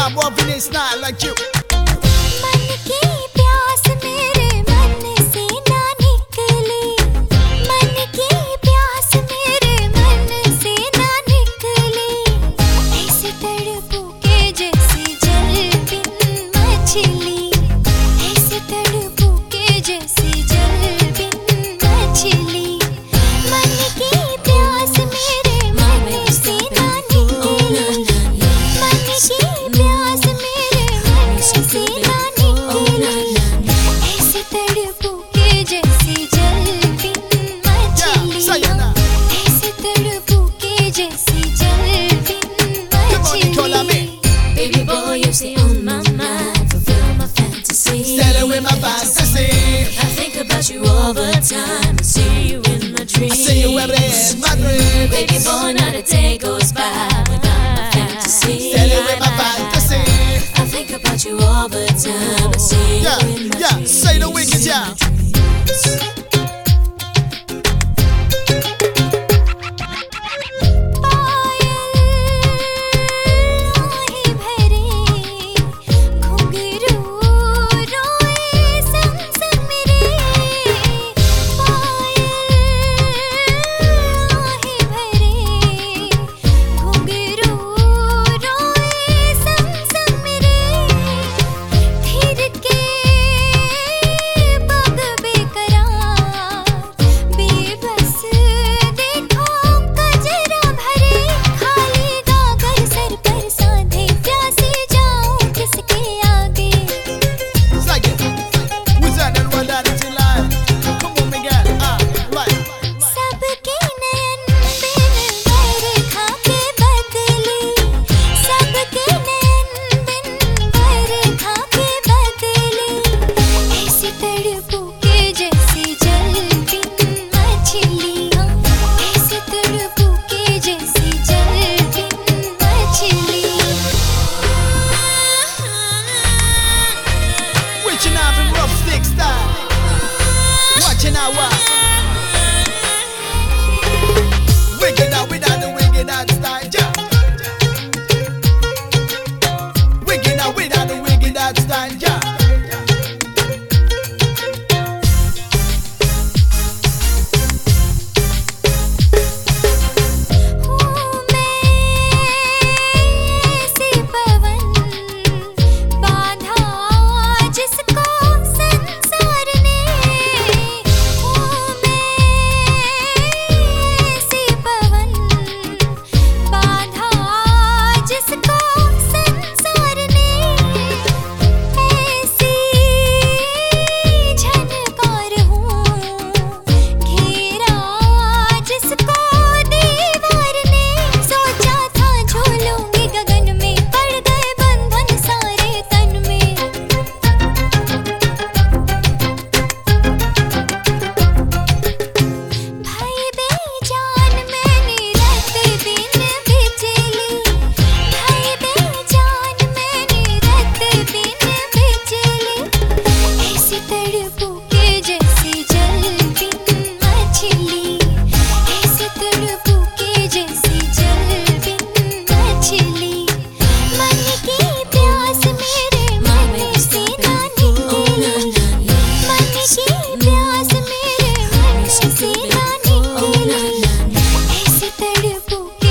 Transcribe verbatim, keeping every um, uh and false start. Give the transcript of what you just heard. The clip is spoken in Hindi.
I'm walking in style like you. मन की प्यास मेरे मन से ना निकली, मन की प्यास मेरे मन से ना निकली, ऐसे तड़पू के जैसे जल बिन मछली, ऐसे तड़पू के जैसे जल बिन मछली, मन की प्यास मेरे मन से ना निकली, मन की प्यास मेरे मन से ना निकली, ऐसे तड़पू के जैसे जल बिन मछली, ऐसे तड़पू के जैसे जल बिन मछली. Baby boy, you stay on my mind, fulfill my fantasy. Settle with my fantasy. I think about you all the time, I see you in my dreams. I see you every day in my dreams. Baby boy, not a day goes by without my fantasy. Settle with my fantasy. I think about you all the time, I see you Yeah, in my yeah, dreams. say the wicked, yeah. Watching our what? Wicked out without the wicked out style, yeah. Wicked out without the wicked out style, yeah. ऐसे तड़पू